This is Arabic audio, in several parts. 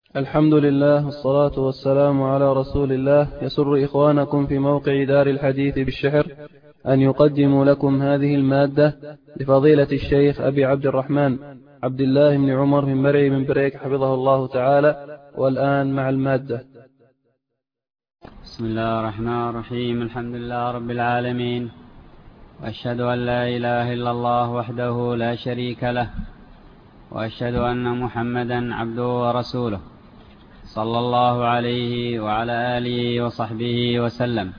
الحمد لله والصلاة والسلام على رسول الله. يسر إخوانكم في موقع دار الحديث بالشحر أن يقدموا لكم هذه المادة لفضيلة الشيخ أبي عبد الرحمن عبد الله بن عمر بن مرعي بن بريك حفظه الله تعالى. والآن مع المادة. بسم الله الرحمن الرحيم. الحمد لله رب العالمين، وأشهد أن لا إله إلا الله وحده لا شريك له، وأشهد أن محمدا عبده ورسوله صلى الله عليه وعلى آله وصحبه وسلم.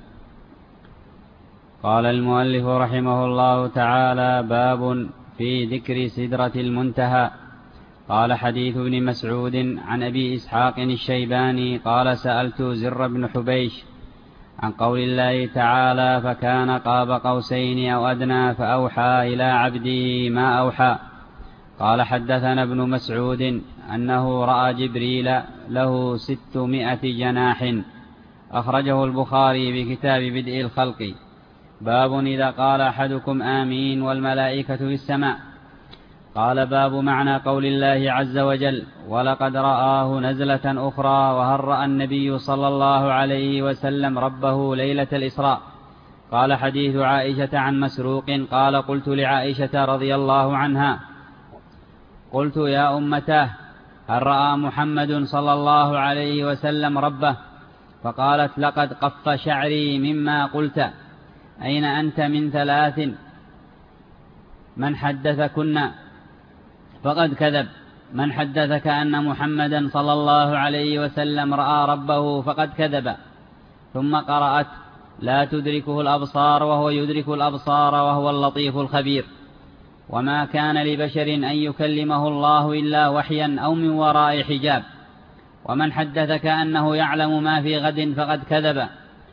قال المؤلف رحمه الله تعالى: باب في ذكر سدرة المنتهى. قال: حديث ابن مسعود عن أبي إسحاق الشيباني قال: سألت زر بن حبيش عن قول الله تعالى: فكان قاب قوسين أو أدنى فأوحى إلى عبده ما أوحى. قال: حدثنا ابن مسعود أنه رأى جبريل له 600 جناح. أخرجه البخاري بكتاب بدء الخلق. باب إذا قال أحدكم آمين والملائكة في السماء. قال: باب معنى قول الله عز وجل: ولقد رآه نزلة أخرى. وهل رأى النبي صلى الله عليه وسلم ربه ليلة الإسراء؟ قال: حديث عائشة عن مسروق قال: قلت لعائشة رضي الله عنها: قلت يا أمتاه، هل رأى محمد صلى الله عليه وسلم ربه؟ فقالت: لقد قف شعري مما قلت. أين أنت من ثلاث؟ من حدثكن فقد كذب. من حدثك أن محمدا صلى الله عليه وسلم رأى ربه فقد كذب. ثم قرأت: لا تدركه الأبصار وهو يدرك الأبصار وهو اللطيف الخبير. وما كان لبشر أن يكلمه الله إلا وحيا أو من وراء حجاب. ومن حدثك أنه يعلم ما في غد فقد كذب.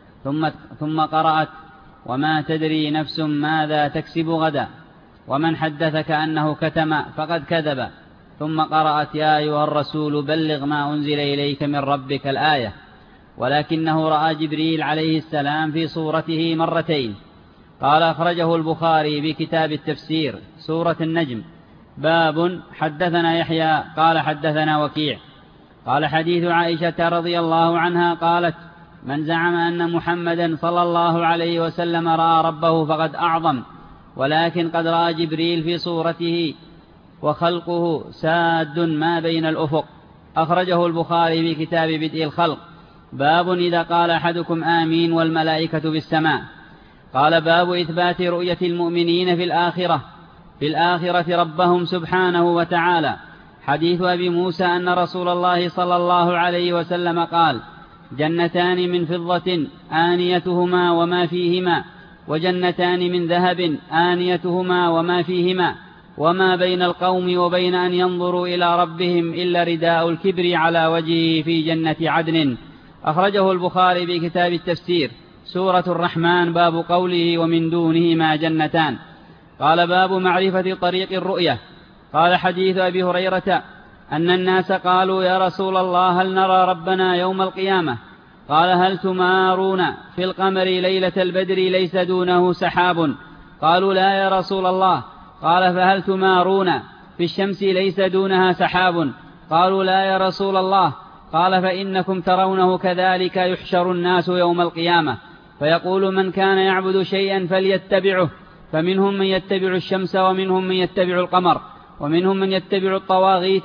ثم قرأت: وما تدري نفس ماذا تكسب غدا. ومن حدثك أنه كتم فقد كذب. ثم قرأت: يا أيها الرسول بلغ ما أنزل إليك من ربك الآية. ولكنه رأى جبريل عليه السلام في صورته مرتين. قال: أخرجه البخاري بكتاب التفسير سورة النجم. باب حدثنا يحيى قال: حدثنا وكيع قال: حديث عائشة رضي الله عنها قالت: من زعم أن محمدا صلى الله عليه وسلم رأى ربه فقد أعظم، ولكن قد رأى جبريل في صورته وخلقه ساد ما بين الأفق. أخرجه البخاري بكتاب بدء الخلق. باب إذا قال أحدكم آمين والملائكة في السماء. قال: باب إثبات رؤية المؤمنين في الآخرة ربهم سبحانه وتعالى. حديث أبي موسى أن رسول الله صلى الله عليه وسلم قال: جنتان من فضة آنيتهما وما فيهما، وجنتان من ذهب آنيتهما وما فيهما، وما بين القوم وبين أن ينظروا إلى ربهم إلا رداء الكبر على وجهه في جنة عدن. أخرجه البخاري بكتاب التفسير سورة الرحمن. باب قوله: ومن دونهما جنتان. قال: باب معرفة طريق الرؤية. قال: حديث أبي هريرة أن الناس قالوا: يا رسول الله، هل نرى ربنا يوم القيامة؟ قال: هل تمارون في القمر ليلة البدر ليس دونه سحاب؟ قالوا: لا يا رسول الله. قال: فهل تمارون في الشمس ليس دونها سحاب؟ قالوا: لا يا رسول الله. قال: فإنكم ترونه كذلك يحشر الناس يوم القيامة، فيقول: من كان يعبد شيئا فليتبعه، فمنهم من يتبع الشمس، ومنهم من يتبع القمر، ومنهم من يتبع الطواغيت.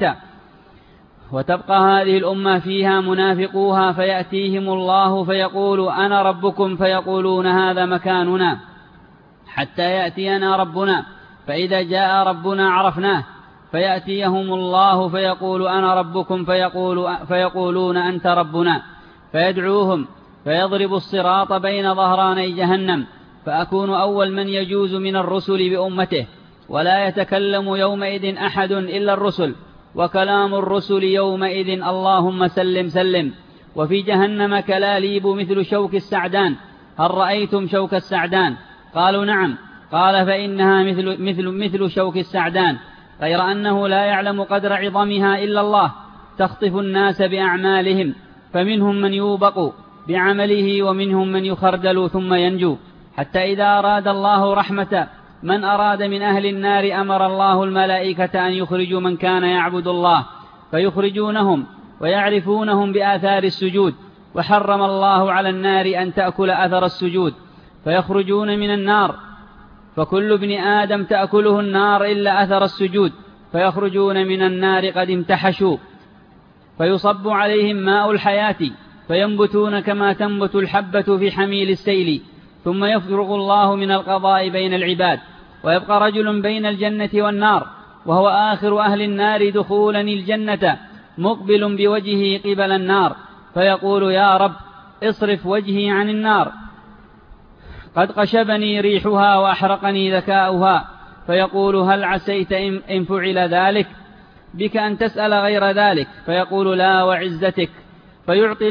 وتبقى هذه الأمة فيها منافقوها، فيأتيهم الله فيقول: أنا ربكم، فيقولون: هذا مكاننا، حتى يأتينا ربنا، فإذا جاء ربنا عرفناه، فيأتيهم الله فيقول: أنا ربكم، فيقولون: أنت ربنا، فيدعوهم فيضرب الصراط بين ظهراني جهنم، فأكون أول من يجوز من الرسل بأمته، ولا يتكلم يومئذ أحد إلا الرسل، وكلام الرسل يومئذ: اللهم سلم سلم. وفي جهنم كلاليب مثل شوك السعدان. هل رأيتم شوك السعدان؟ قالوا: نعم. قال: فإنها مثل شوك السعدان، غير أنه لا يعلم قدر عظمها إلا الله. تخطف الناس بأعمالهم، فمنهم من يوبق بعمله، ومنهم من يخردل ثم ينجو، حتى إذا أراد الله رحمة من أراد من أهل النار أمر الله الملائكة أن يخرجوا من كان يعبد الله، فيخرجونهم ويعرفونهم بآثار السجود، وحرم الله على النار أن تأكل أثر السجود، فيخرجون من النار، فكل ابن آدم تأكله النار إلا أثر السجود، فيخرجون من النار قد امتحشوا، فيصب عليهم ماء الحياة، فينبتون كما تنبت الحبة في حميل السيل، ثم يفرغ الله من القضاء بين العباد، ويبقى رجل بين الجنة والنار، وهو آخر أهل النار دخولا الجنة، مقبل بوجهه قبل النار، فيقول: يا رب اصرف وجهي عن النار، قد قشبني ريحها وأحرقني ذكاؤها. فيقول: هل عسيت إن فعل ذلك بك أن تسأل غير ذلك؟ فيقول: لا وعزتك. فيعطي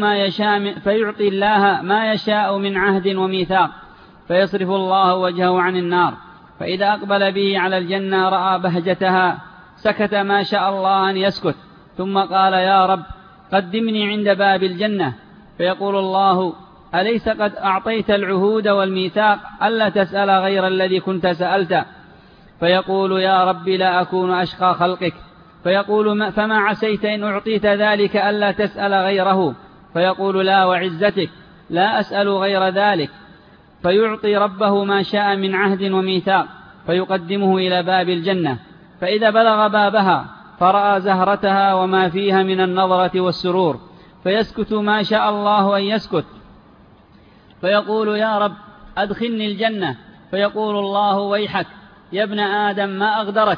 الله ما يشاء من عهد وميثاق، فيصرف الله وجهه عن النار، فإذا أقبل به على الجنة رأى بهجتها، سكت ما شاء الله أن يسكت، ثم قال: يا رب قدمني عند باب الجنة. فيقول الله: أليس قد أعطيت العهود والميثاق ألا تسأل غير الذي كنت سألت؟ فيقول: يا رب لا أكون أشقى خلقك. فيقول: فما عسيت إن أعطيت ذلك ألا تسأل غيره؟ فيقول: لا وعزتك لا أسأل غير ذلك. فيعطي ربه ما شاء من عهد وميثاق، فيقدمه إلى باب الجنة، فإذا بلغ بابها فرأى زهرتها وما فيها من النظرة والسرور، فيسكت ما شاء الله أن يسكت، فيقول: يا رب أدخلني الجنة. فيقول الله: ويحك يا ابن آدم ما أغدرك،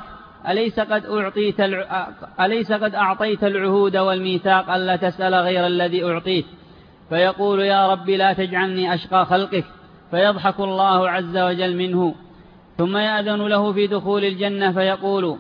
أليس قد أعطيت العهود والميثاق ألا تسأل غير الذي أعطيت؟ فيقول: يا رب لا تجعلني أشقى خلقك. فيضحك الله عز وجل منه، ثم يأذن له في دخول الجنة، فيقول: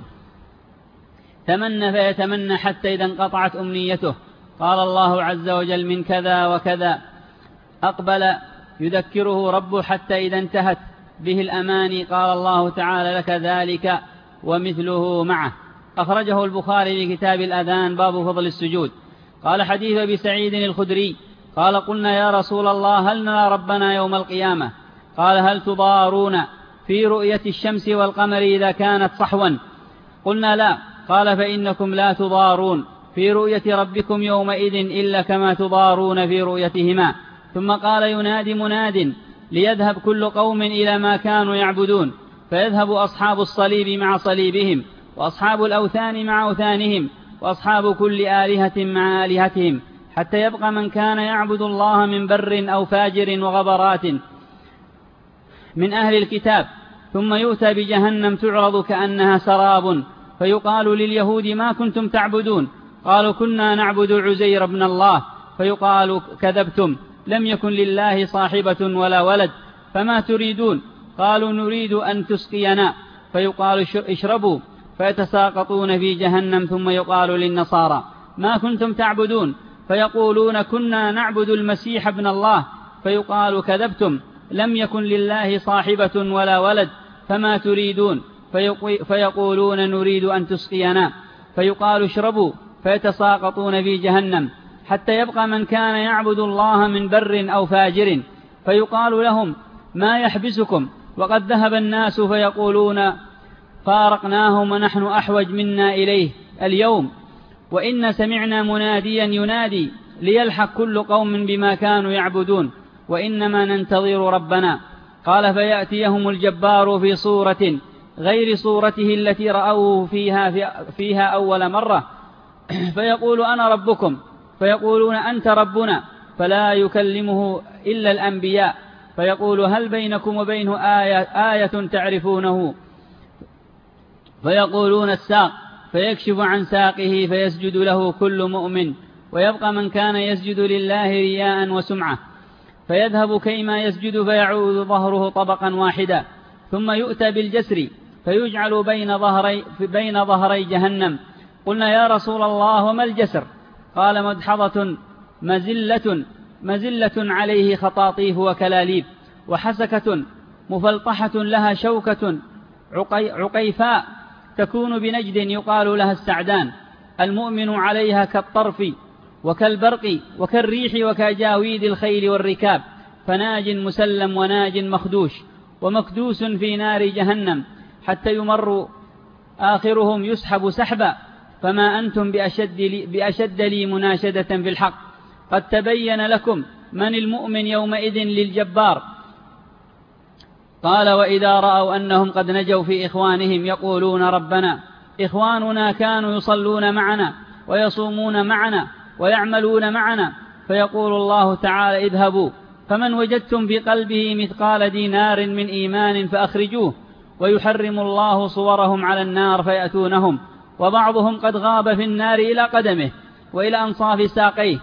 تمنى، فيتمنى حتى إذا انقطعت أمنيته قال الله عز وجل: من كذا وكذا. أقبل يذكره ربه حتى إذا انتهت به الأماني قال الله تعالى: لك ذلك ومثله معه. أخرجه البخاري في كتاب الأذان باب فضل السجود. قال: حديث أبي سعيد الخدري قال: قلنا يا رسول الله هل نرى ربنا يوم القيامة؟ قال: هل تضارون في رؤية الشمس والقمر إذا كانت صحوا؟ قلنا لا. قال: فإنكم لا تضارون في رؤية ربكم يومئذ إلا كما تضارون في رؤيتهما. ثم قال: ينادي مناد ليذهب كل قوم إلى ما كانوا يعبدون، فيذهب أصحاب الصليب مع صليبهم، وأصحاب الأوثان مع أوثانهم، وأصحاب كل آلهة مع آلهتهم، حتى يبقى من كان يعبد الله من بر أو فاجر وغبرات من أهل الكتاب. ثم يؤتى بجهنم تعرض كأنها سراب، فيقال لليهود: ما كنتم تعبدون؟ قالوا: كنا نعبد عزير بن الله. فيقال: كذبتم، لم يكن لله صاحبة ولا ولد، فما تريدون؟ قالوا: نريد أن تسقينا. فيقال: اشربوا، فيتساقطون في جهنم. ثم يقال للنصارى: ما كنتم تعبدون؟ فيقولون: كنا نعبد المسيح ابن الله. فيقال: كذبتم، لم يكن لله صاحبة ولا ولد، فما تريدون؟ فيقولون: نريد أن تسقينا. فيقال: اشربوا، فيتساقطون في جهنم، حتى يبقى من كان يعبد الله من بر أو فاجر. فيقال لهم: ما يحبسكم وقد ذهب الناس؟ فيقولون: فارقناهم ونحن أحوج منا إليه اليوم، وإن سمعنا مناديا ينادي ليلحق كل قوم بما كانوا يعبدون، وإنما ننتظر ربنا. قال: فيأتيهم الجبار في صورة غير صورته التي رأوه فيها أول مرة، فيقول: أنا ربكم. فيقولون: أنت ربنا. فلا يكلمه إلا الأنبياء. فيقول: هل بينكم وبينه آية تعرفونه؟ فيقولون: الساق. فيكشف عن ساقه فيسجد له كل مؤمن، ويبقى من كان يسجد لله رياء وسمعة، فيذهب كيما يسجد، فيعود ظهره طبقا واحدا. ثم يؤتى بالجسر فيجعل بين ظهري جهنم. قلنا: يا رسول الله وما الجسر؟ قال: مدحضة مزلة عليه خطاطيف وكلاليب، وحسكة مفلطحة لها شوكة عقيفاء تكون بنجد يقال لها السعدان، المؤمن عليها كالطرف وكالبرق وكالريح وكجاويد الخيل والركاب، فناج مسلم وناج مخدوش ومكدوس في نار جهنم، حتى يمر آخرهم يسحب سحبا فما أنتم بأشد لي مناشدة في الحق. قد تبين لكم من المؤمن يومئذ للجبار. قال وإذا رأوا أنهم قد نجوا في إخوانهم يقولون ربنا إخواننا كانوا يصلون معنا ويصومون معنا ويعملون معنا، فيقول الله تعالى اذهبوا فمن وجدتم في قلبه مثقال دينار من إيمان فأخرجوه، ويحرم الله صورهم على النار فيأتونهم وبعضهم قد غاب في النار إلى قدمه وإلى أنصاف ساقيه،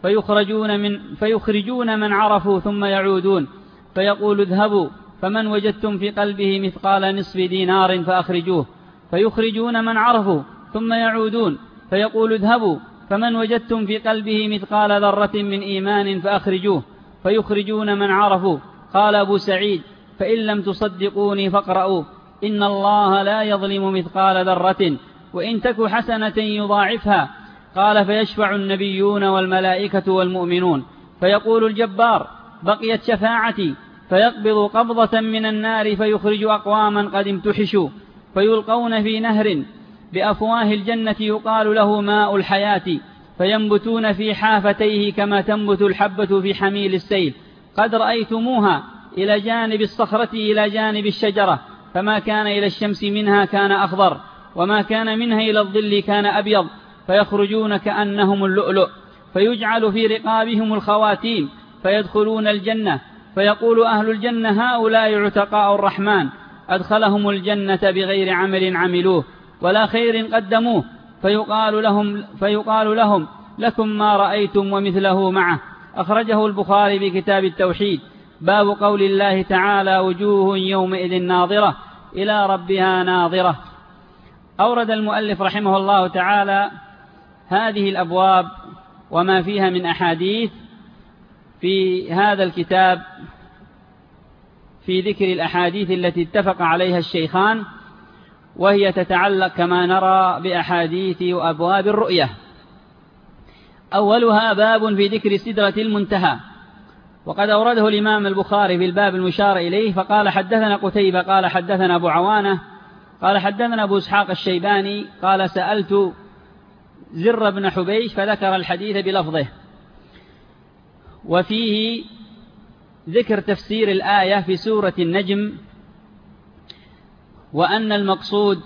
فيخرجون من عرفوا ثم يعودون، فيقول اذهبوا فمن وجدتم في قلبه مثقال نصف دينار فأخرجوه، فيخرجون من عرفوا ثم يعودون، فيقول اذهبوا فمن وجدتم في قلبه مثقال ذرة من إيمان فأخرجوه، فيخرجون من عرفوا. قال أبو سعيد فإن لم تصدقوني فاقرؤوا إن الله لا يظلم مثقال ذرة وإن تك حسنة يضاعفها. قال فيشفع النبيون والملائكة والمؤمنون، فيقول الجبار بقيت شفاعتي، فيقبض قبضة من النار فيخرج أقواما قد امتحشوا، فيلقون في نهر بأفواه الجنة يقال له ماء الحياة، فينبتون في حافتيه كما تنبت الحبة في حميل السيل. قد رأيتموها إلى جانب الصخرة إلى جانب الشجرة، فما كان إلى الشمس منها كان أخضر، وما كان منها إلى الظل كان أبيض، فيخرجون كأنهم اللؤلؤ، فيجعل في رقابهم الخواتيم، فيدخلون الجنة، فيقول أهل الجنة هؤلاء عتقاء الرحمن أدخلهم الجنة بغير عمل عملوه ولا خير قدموه، فيقال لهم لكم ما رأيتم ومثله معه. أخرجه البخاري بكتاب التوحيد. باب قول الله تعالى وجوه يومئذ ناظرة إلى ربها ناظرة. أورد المؤلف رحمه الله تعالى هذه الأبواب وما فيها من أحاديث في هذا الكتاب في ذكر الأحاديث التي اتفق عليها الشيخان، وهي تتعلق كما نرى بأحاديث وأبواب الرؤية. أولها باب في ذكر سدرة المنتهى، وقد أورده الإمام البخاري في الباب المشار إليه، فقال حدثنا قتيبة قال حدثنا أبو عوانة قال حدثنا أبو إسحاق الشيباني قال سألت زر بن حبيش فذكر الحديث بلفظه. وفيه ذكر تفسير الآية في سورة النجم، وأن المقصود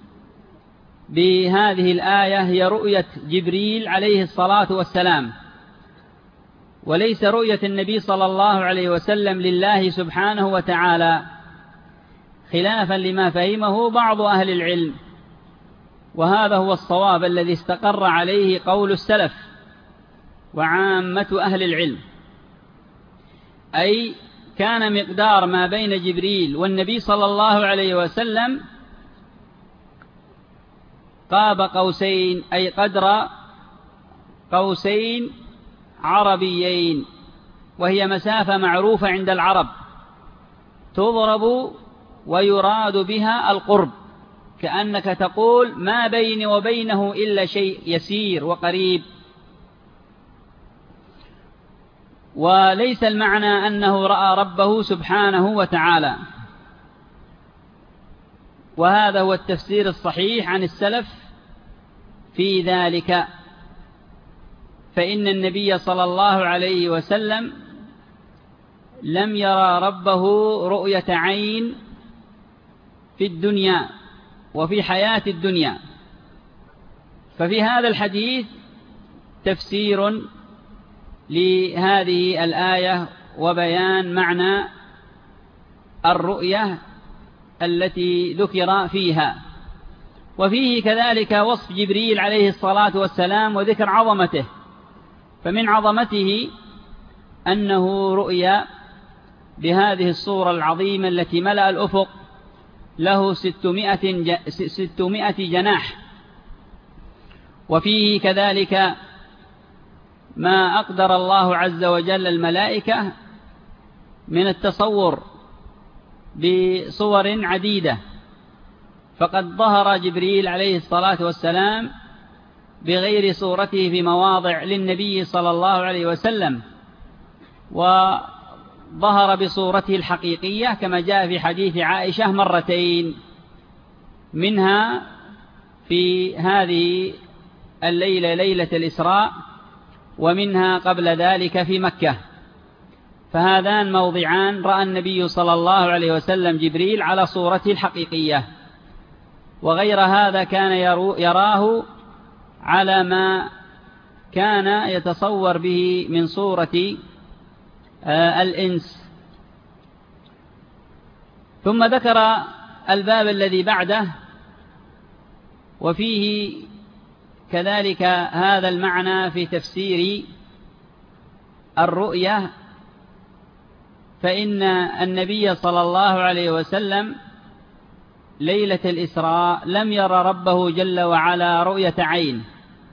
بهذه الآية هي رؤية جبريل عليه الصلاة والسلام، وليس رؤية النبي صلى الله عليه وسلم لله سبحانه وتعالى، خلافا لما فهمه بعض أهل العلم، وهذا هو الصواب الذي استقر عليه قول السلف وعامة أهل العلم، أي كان مقدار ما بين جبريل والنبي صلى الله عليه وسلم قاب قوسين، أي قدر قوسين عربيين، وهي مسافة معروفة عند العرب تضرب ويراد بها القرب، كأنك تقول ما بيني وبينه إلا شيء يسير وقريب. وليس المعنى أنه رأى ربه سبحانه وتعالى، وهذا هو التفسير الصحيح عن السلف في ذلك، فإن النبي صلى الله عليه وسلم لم يرى ربه رؤية عين في الدنيا وفي حياة الدنيا. ففي هذا الحديث تفسير لهذه الآية وبيان معنى الرؤية التي ذكر فيها، وفيه كذلك وصف جبريل عليه الصلاة والسلام وذكر عظمته. فمن عظمته أنه رؤيا بهذه الصورة العظيمة التي ملأ الأفق، له 600 جناح. وفيه كذلك ما أقدر الله عز وجل الملائكة من التصور بصور عديدة، فقد ظهر جبريل عليه الصلاة والسلام بغير صورته في مواضع للنبي صلى الله عليه وسلم، وظهر بصورته الحقيقية كما جاء في حديث عائشة مرتين، منها في هذه الليلة ليلة الإسراء، ومنها قبل ذلك في مكة. فهذان موضعان رأى النبي صلى الله عليه وسلم جبريل على صورته الحقيقية، وغير هذا كان يراه على ما كان يتصور به من صورة الإنس. ثم ذكر الباب الذي بعده، وفيه كذلك هذا المعنى في تفسير الرؤية. فإن النبي صلى الله عليه وسلم ليلة الإسراء لم ير ربه جل وعلا رؤية عين،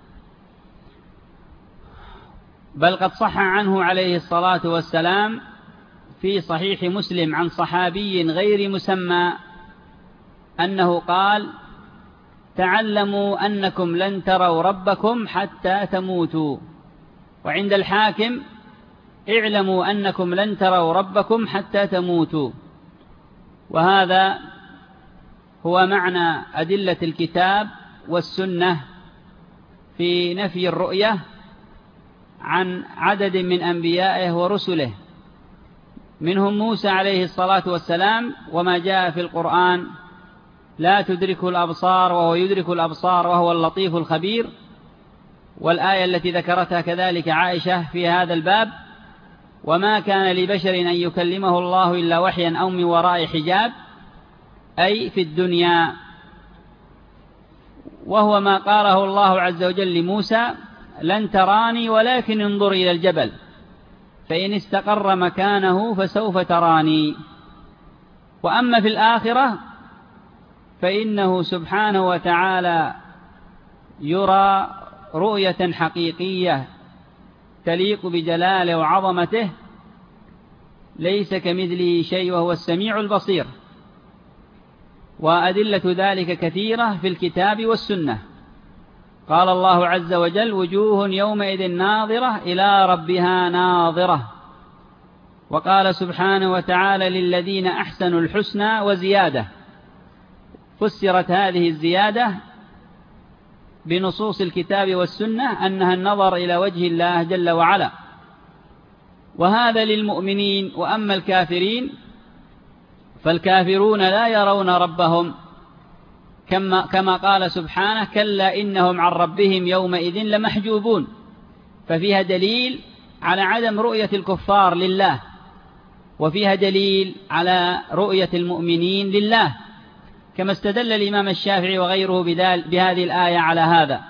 بل قد صح عنه عليه الصلاة والسلام في صحيح مسلم عن صحابي غير مسمى أنه قال: تعلموا أنكم لن تروا ربكم حتى تموتوا. وعند الحاكم: اعلموا أنكم لن تروا ربكم حتى تموتوا. وهذا هو معنى أدلة الكتاب والسنة في نفي الرؤية عن عدد من أنبيائه ورسله، منهم موسى عليه الصلاة والسلام، وما جاء في القرآن: لا تدركه الأبصار وهو يدرك الأبصار وهو اللطيف الخبير. والآية التي ذكرتها كذلك عائشة في هذا الباب: وما كان لبشر أن يكلمه الله إلا وحيا أو من وراء حجاب، أي في الدنيا. وهو ما قاله الله عز وجل لموسى: لن تراني ولكن انظر إلى الجبل فإن استقر مكانه فسوف تراني. وأما في الآخرة فإنه سبحانه وتعالى يرى رؤية حقيقية تليق بجلاله وعظمته، ليس كمثله شيء وهو السميع البصير. وأدلة ذلك كثيرة في الكتاب والسنة. قال الله عز وجل: وجوه يومئذ ناظرة إلى ربها ناظرة. وقال سبحانه وتعالى: للذين أحسنوا الحسنى وزيادة. فسرت هذه الزيادة بنصوص الكتاب والسنة أنها النظر إلى وجه الله جل وعلا، وهذا للمؤمنين. وأما الكافرين فالكافرون لا يرون ربهم، كما قال سبحانه: كلا إنهم عن ربهم يومئذ لمحجوبون. ففيها دليل على عدم رؤية الكفار لله، وفيها دليل على رؤية المؤمنين لله، كما استدل الإمام الشافعي وغيره بهذه الآية على هذا.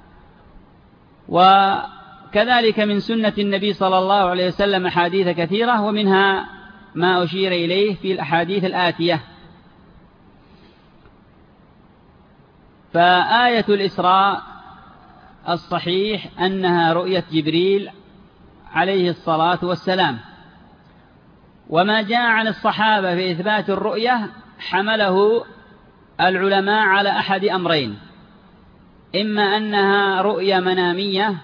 وكذلك من سنة النبي صلى الله عليه وسلم أحاديث كثيرة، ومنها ما أشير إليه في الأحاديث الآتية. فآية الإسراء الصحيح أنها رؤية جبريل عليه الصلاة والسلام. وما جاء عن الصحابة في إثبات الرؤية حمله العلماء على أحد أمرين: إما أنها رؤية منامية،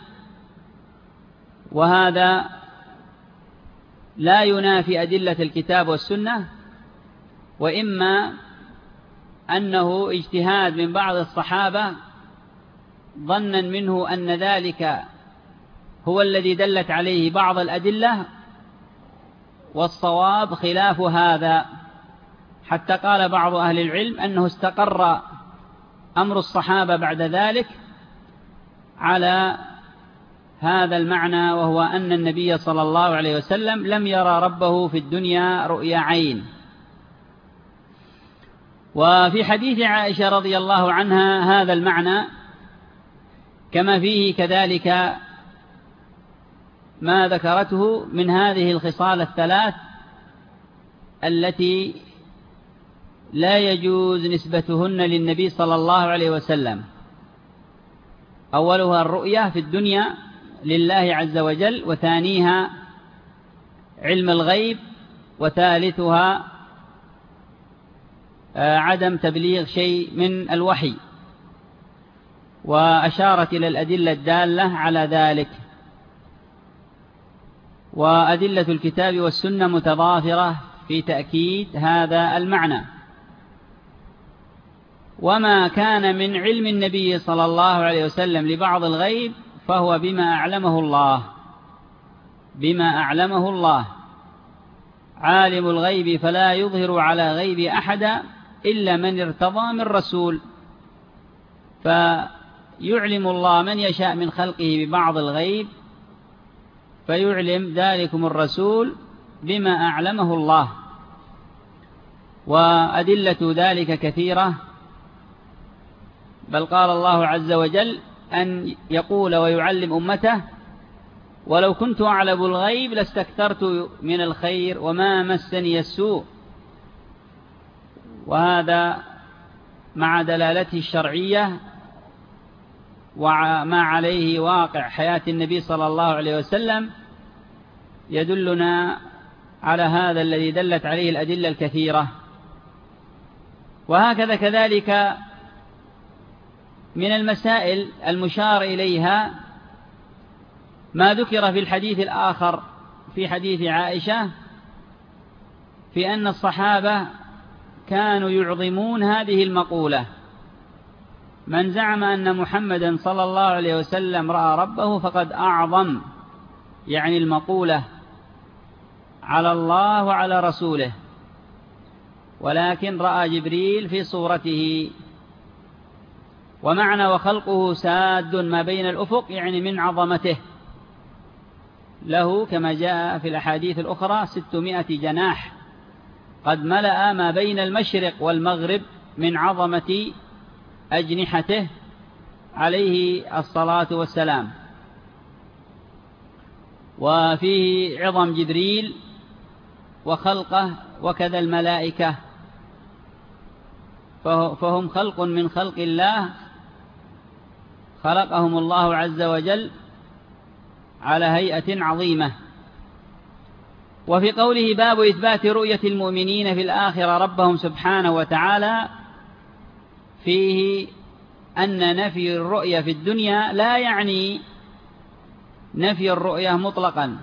وهذا لا ينافي أدلة الكتاب والسنة، وإما أنه اجتهاد من بعض الصحابة ظنا منه أن ذلك هو الذي دلت عليه بعض الأدلة، والصواب خلاف هذا. حتى قال بعض أهل العلم أنه استقر أمر الصحابة بعد ذلك على هذا المعنى، وهو أن النبي صلى الله عليه وسلم لم يرى ربه في الدنيا رؤيا عين. وفي حديث عائشة رضي الله عنها هذا المعنى، كما فيه كذلك ما ذكرته من هذه الخصال الثلاث التي لا يجوز نسبتهن للنبي صلى الله عليه وسلم. أولها الرؤية في الدنيا لله عز وجل، وثانيها علم الغيب، وثالثها عدم تبليغ شيء من الوحي. وأشارت إلى الأدلة الدالة على ذلك. وأدلة الكتاب والسنة متضافرة في تأكيد هذا المعنى. وما كان من علم النبي صلى الله عليه وسلم لبعض الغيب فهو بما أعلمه الله عالم الغيب فلا يظهر على غيب أحدا إلا من ارتضى من رسول، فيعلم الله من يشاء من خلقه ببعض الغيب، فيعلم ذلكم الرسول بما أعلمه الله. وأدلة ذلك كثيرة، بل قال الله عز وجل أن يقول ويعلم أمته ولو كنت أعلم الغيب لاستكثرت من الخير وما مسني السوء. وهذا مع دلالته الشرعية وما عليه واقع حياة النبي صلى الله عليه وسلم يدلنا على هذا الذي دلت عليه الأدلة الكثيرة. وهكذا كذلك من المسائل المشار إليها ما ذكر في الحديث الآخر في حديث عائشة في أن الصحابة كانوا يعظمون هذه المقولة: من زعم أن محمدا صلى الله عليه وسلم رأى ربه فقد أعظم، يعني المقولة على الله وعلى رسوله، ولكن رأى جبريل في صورته. ومعنى وخلقه ساد ما بين الأفق، يعني من عظمته، له كما جاء في الأحاديث الأخرى 600 جناح، قد ملأ ما بين المشرق والمغرب من عظمة أجنحته عليه الصلاة والسلام. وفيه عظم جبريل وخلقه وكذا الملائكة، فهم خلق من خلق الله خلقهم الله عز وجل على هيئة عظيمة. وفي قوله باب إثبات رؤية المؤمنين في الآخرة ربهم سبحانه وتعالى فيه أن نفي الرؤية في الدنيا لا يعني نفي الرؤية مطلقا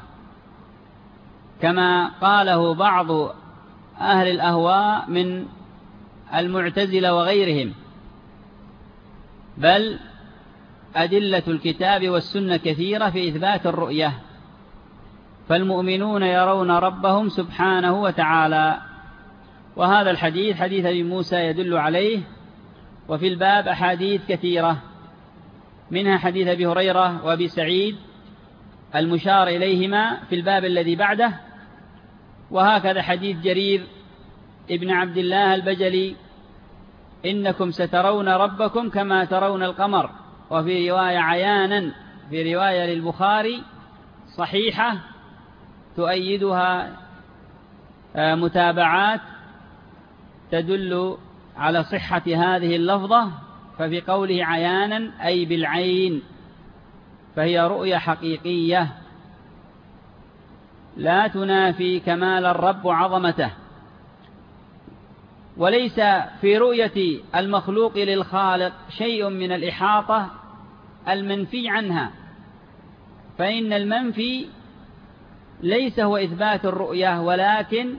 كما قاله بعض أهل الأهواء من المعتزلة وغيرهم، بل أدلة الكتاب والسنة كثيرة في إثبات الرؤية. فالمؤمنون يرون ربهم سبحانه وتعالى، وهذا الحديث حديث أبي موسى يدل عليه. وفي الباب أحاديث كثيرة، منها حديث أبي هريرة وأبي سعيد المشار إليهما في الباب الذي بعده، وهكذا حديث جرير ابن عبد الله البجلي: إنكم سترون ربكم كما ترون القمر. وفي رواية عيانا، في رواية للبخاري صحيحة تؤيدها متابعات تدل على صحة هذه اللفظة. ففي قوله عيانا أي بالعين، فهي رؤية حقيقية لا تنافي كمال الرب وعظمته. وليس في رؤية المخلوق للخالق شيء من الإحاطة المنفي عنها، فإن المنفي ليس هو إثبات الرؤية، ولكن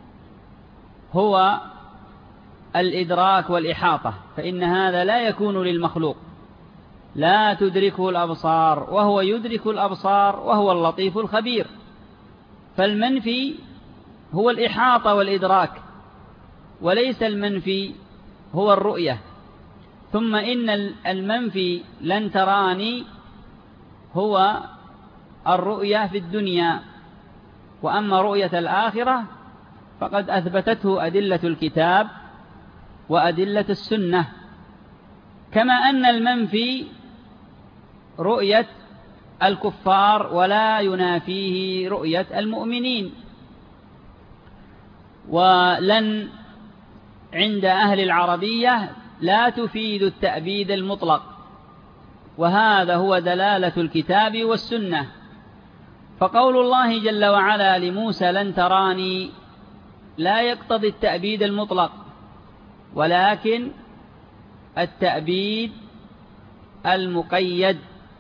هو الإدراك والإحاطة، فإن هذا لا يكون للمخلوق، لا تدركه الأبصار وهو يدرك الأبصار وهو اللطيف الخبير. فالمنفي هو الإحاطة والإدراك، وليس المنفي هو الرؤية. ثم إن المنفي لن تراني هو الرؤية في الدنيا، وأما رؤية الآخرة فقد أثبتته أدلة الكتاب وأدلة السنة. كما أن المنفي رؤية الكفار ولا ينافيه رؤية المؤمنين. ولن عند أهل العربية لا تفيد التأبيد المطلق، وهذا هو دلالة الكتاب والسنة. فقول الله جل وعلا لموسى لن تراني لا يقتضي التأبيد المطلق، ولكن التأبيد المقيد.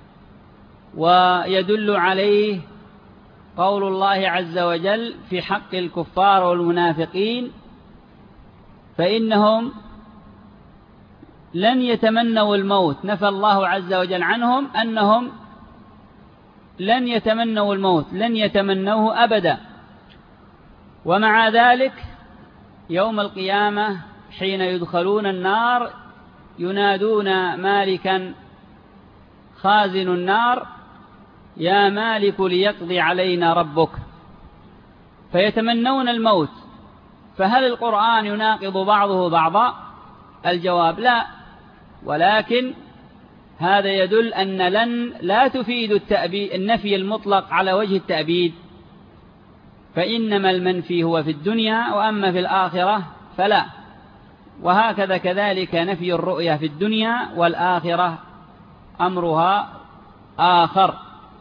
ويدل عليه قول الله عز وجل في حق الكفار والمنافقين: فإنهم لن يتمنوا الموت، نفى الله عز وجل عنهم أنهم لن يتمنوا الموت، لن يتمنوه أبدا. ومع ذلك يوم القيامة حين يدخلون النار ينادون مالكا خازن النار: يا مالك ليقضي علينا ربك. فيتمنون الموت. فهل القرآن يناقض بعضه بعضا؟ الجواب لا، ولكن هذا يدل أن لن لا تفيد النفي المطلق على وجه التأبيد، فإنما المنفي هو في الدنيا، وأما في الآخرة فلا. وهكذا كذلك نفي الرؤية في الدنيا والآخرة أمرها آخر.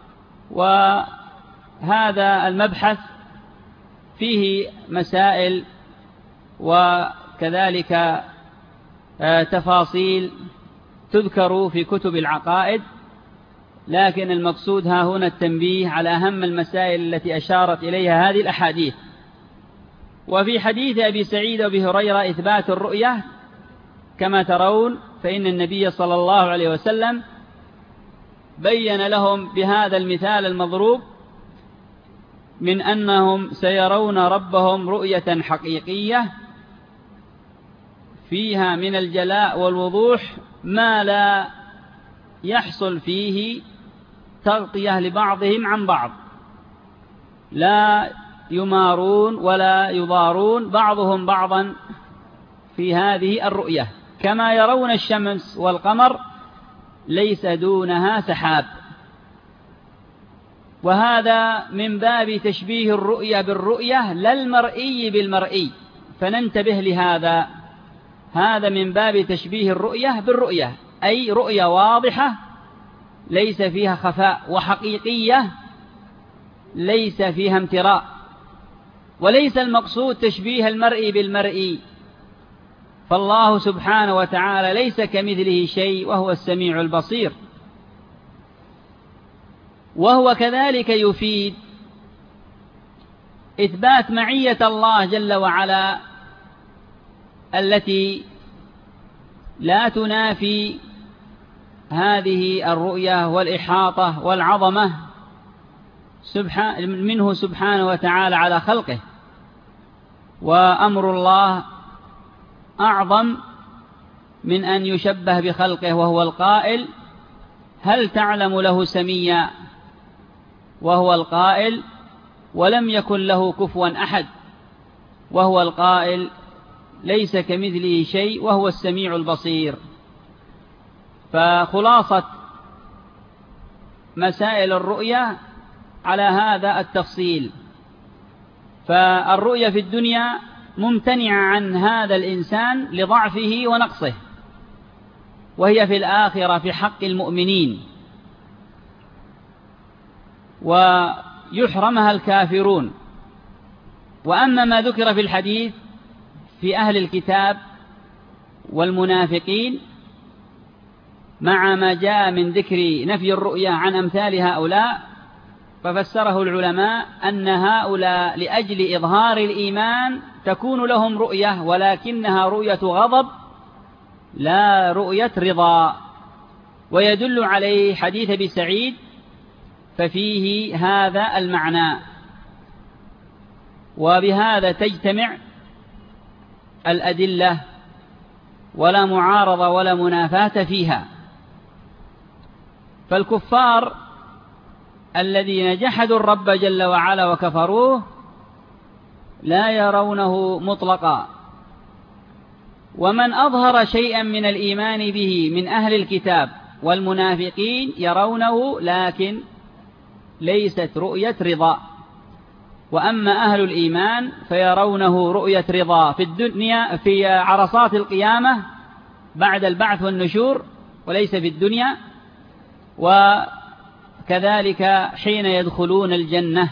وهذا المبحث فيه مسائل وكذلك تفاصيل تذكر في كتب العقائد، لكن المقصود ها هنا التنبيه على أهم المسائل التي أشارت إليها هذه الأحاديث. وفي حديث أبي سعيد وأبي هريرة إثبات الرؤية كما ترون، فإن النبي صلى الله عليه وسلم بين لهم بهذا المثال المضروب من أنهم سيرون ربهم رؤية حقيقية فيها من الجلاء والوضوح ما لا يحصل فيه تغطية لبعضهم عن بعض، لا يمارون ولا يضارون بعضهم بعضا في هذه الرؤية، كما يرون الشمس والقمر ليس دونها سحاب. وهذا من باب تشبيه الرؤية بالرؤية لا المرئي بالمرئي، فننتبه لهذا. هذا من باب تشبيه الرؤية بالرؤية، أي رؤية واضحة ليس فيها خفاء، وحقيقية ليس فيها امتراء. وليس المقصود تشبيه المرئي بالمرئي، فالله سبحانه وتعالى ليس كمثله شيء وهو السميع البصير. وهو كذلك يفيد إثبات معية الله جل وعلا التي لا تنافي هذه الرؤية والإحاطة والعظمة منه سبحانه وتعالى على خلقه. وأمر الله أعظم من أن يشبه بخلقه، وهو القائل: هل تعلم له سميا؟ وهو القائل: ولم يكن له كفوا أحد. وهو القائل: ليس كمثله شيء وهو السميع البصير. فخلاصة مسائل الرؤية على هذا التفصيل. فالرؤية في الدنيا ممتنعة عن هذا الإنسان لضعفه ونقصه، وهي في الآخرة في حق المؤمنين، ويحرمها الكافرون. وأما ما ذكر في الحديث في أهل الكتاب والمنافقين مع ما جاء من ذكر نفي الرؤيا عن أمثال هؤلاء، ففسره العلماء أن هؤلاء لأجل إظهار الإيمان تكون لهم رؤية، ولكنها رؤية غضب لا رؤية رضا. ويدل عليه حديث أبي سعيد، ففيه هذا المعنى. وبهذا تجتمع الأدلة ولا معارضة ولا منافاة فيها. فالكفار الذين جحدوا الرب جل وعلا وكفروه لا يرونه مطلقا. ومن أظهر شيئا من الإيمان به من أهل الكتاب والمنافقين يرونه، لكن ليست رؤية رضا. وأما أهل الإيمان فيرونه رؤية رضا في الدنيا في عرصات القيامة بعد البعث والنشور، وليس في الدنيا. وكذلك حين يدخلون الجنة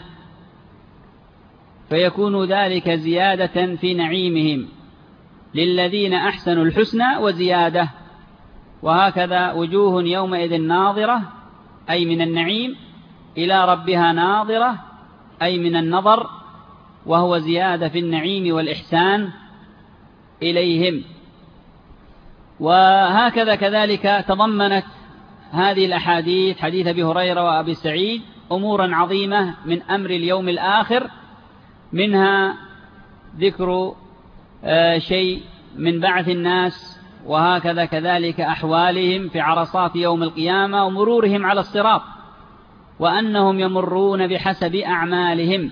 فيكون ذلك زيادة في نعيمهم للذين أحسنوا الحسنى وزيادة. وهكذا وجوه يومئذ ناظرة أي من النعيم، إلى ربها ناظرة أي من النظر، وهو زيادة في النعيم والإحسان إليهم. وهكذا كذلك تضمنت هذه الأحاديث حديث أبي هريرة وأبي سعيد أمورا عظيمة من أمر اليوم الآخر، منها ذكر شيء من بعث الناس، وهكذا كذلك أحوالهم في عرصات يوم القيامة ومرورهم على الصراط، وأنهم يمرون بحسب أعمالهم.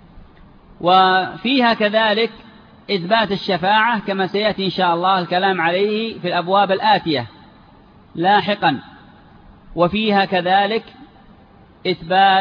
وفيها كذلك إثبات الشفاعة كما سيأتي إن شاء الله الكلام عليه في الأبواب الآتية لاحقا. وفيها كذلك إثبات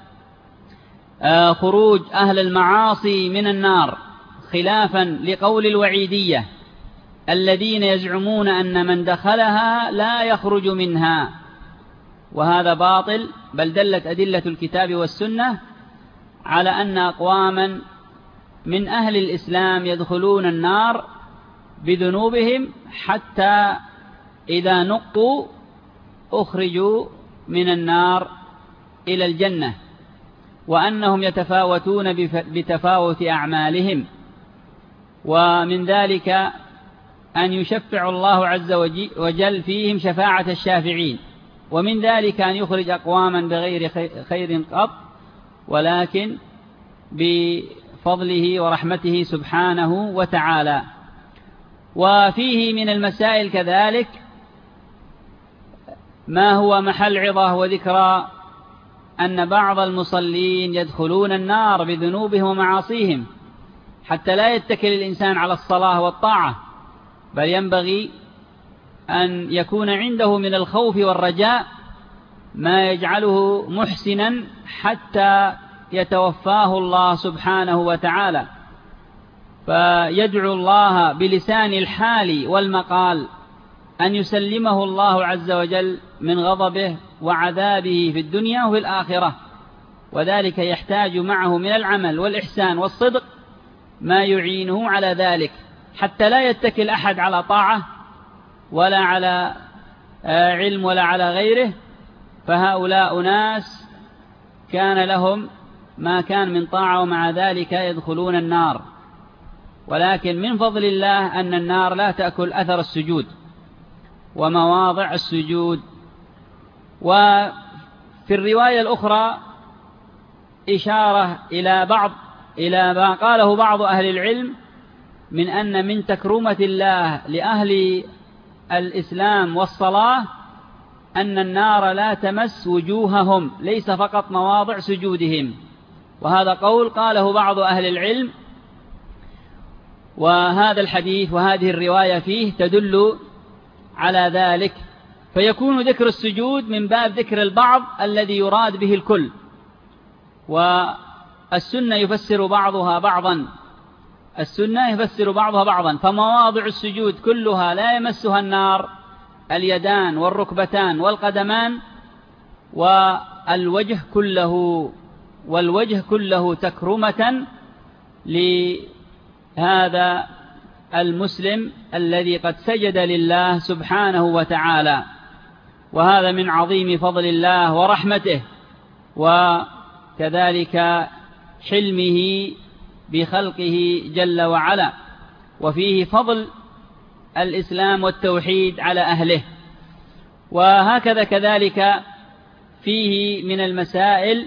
خروج أهل المعاصي من النار خلافا لقول الوعيدية الذين يزعمون أن من دخلها لا يخرج منها، وهذا باطل، بل دلت أدلة الكتاب والسنة على أن أقواما من أهل الإسلام يدخلون النار بذنوبهم حتى إذا نقوا أخرجوا من النار إلى الجنة، وأنهم يتفاوتون بتفاوت أعمالهم. ومن ذلك أن يشفع الله عز وجل فيهم شفاعة الشافعين، ومن ذلك أن يخرج أقواما بغير خير قط، ولكن بفضله ورحمته سبحانه وتعالى. وفيه من المسائل كذلك ما هو محل عظة وذكرى أن بعض المصلين يدخلون النار بذنوبهم ومعاصيهم، حتى لا يتكل الإنسان على الصلاة والطاعة، بل ينبغي أن يكون عنده من الخوف والرجاء ما يجعله محسنا حتى يتوفاه الله سبحانه وتعالى، فيدعو الله بلسان الحال والمقال أن يسلمه الله عز وجل من غضبه وعذابه في الدنيا وفي الآخرة، وذلك يحتاج معه من العمل والإحسان والصدق ما يعينه على ذلك، حتى لا يتكل أحد على طاعة ولا على علم ولا على غيره. فهؤلاء ناس كان لهم ما كان من طاعة ومع ذلك يدخلون النار، ولكن من فضل الله أن النار لا تأكل أثر السجود ومواضع السجود. وفي الرواية الأخرى إشارة إلى ما قاله بعض أهل العلم من أن من تكرمة الله لأهل الإسلام والصلاة أن النار لا تمس وجوههم، ليس فقط مواضع سجودهم، وهذا قول قاله بعض أهل العلم. وهذا الحديث وهذه الرواية فيه تدل على ذلك، فيكون ذكر السجود من باب ذكر البعض الذي يراد به الكل، والسنة يفسر بعضها بعضا، فمواضع السجود كلها لا يمسها النار: اليدان والركبتان والقدمان والوجه كله تكرمة لهذا المسلم الذي قد سجد لله سبحانه وتعالى، وهذا من عظيم فضل الله ورحمته، وكذلك حلمه بخلقه جل وعلا. وفيه فضل الإسلام والتوحيد على أهله. وهكذا كذلك فيه من المسائل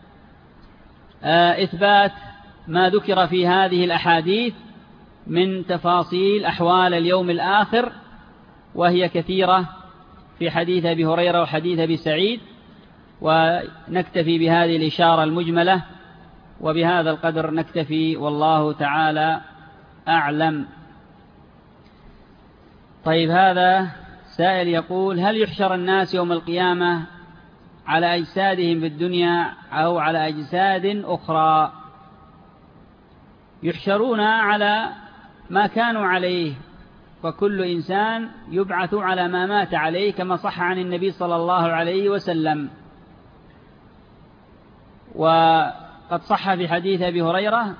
إثبات ما ذكر في هذه الأحاديث من تفاصيل أحوال اليوم الآخر، وهي كثيرة في حديث أبي هريرة وحديث أبي سعيد، ونكتفي بهذه الإشارة المجملة، وبهذا القدر نكتفي، والله تعالى أعلم. طيب، هذا سائل يقول: هل يحشر الناس يوم القيامة على أجسادهم في الدنيا أو على أجساد أخرى؟ يحشرون على ما كانوا عليه، فكل إنسان يبعث على ما مات عليه، كما صح عن النبي صلى الله عليه وسلم. وقد صح في حديث أبي هريرة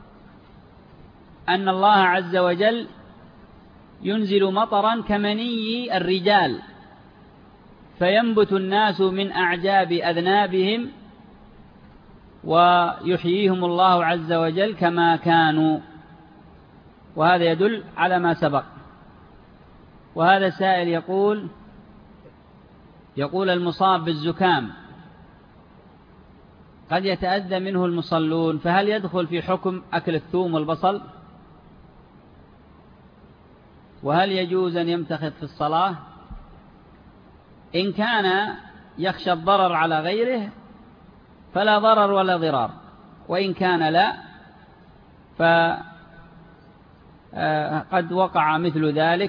أن الله عز وجل ينزل مطرا كمني الرجال، فينبت الناس من أعجاب أذنابهم، ويحييهم الله عز وجل كما كانوا، وهذا يدل على ما سبق. وهذا سائل يقول المصاب بالزكام قد يتأذى منه المصلون، فهل يدخل في حكم أكل الثوم والبصل؟ وهل يجوز أن يمتخذ في الصلاة؟ إن كان يخشى الضرر على غيره فلا ضرر ولا ضرار، وإن كان لا فقد وقع مثل ذلك،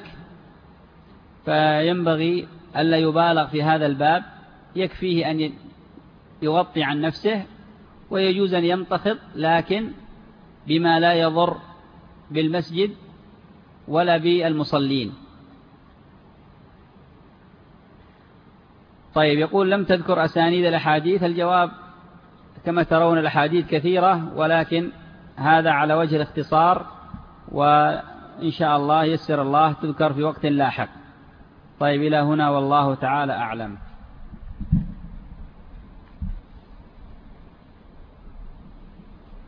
فينبغي ألا يبالغ في هذا الباب، يكفيه أن يغطي عن نفسه، ويجوز أن يمتخض لكن بما لا يضر بالمسجد ولا بالمصلين. طيب، يقول لم تذكر أسانيد الأحاديث. الجواب كما ترون الأحاديث كثيرة، ولكن هذا على وجه الاختصار، وإن شاء الله يسر الله تذكر في وقت لاحق. طيب، إلى هنا والله تعالى أعلم.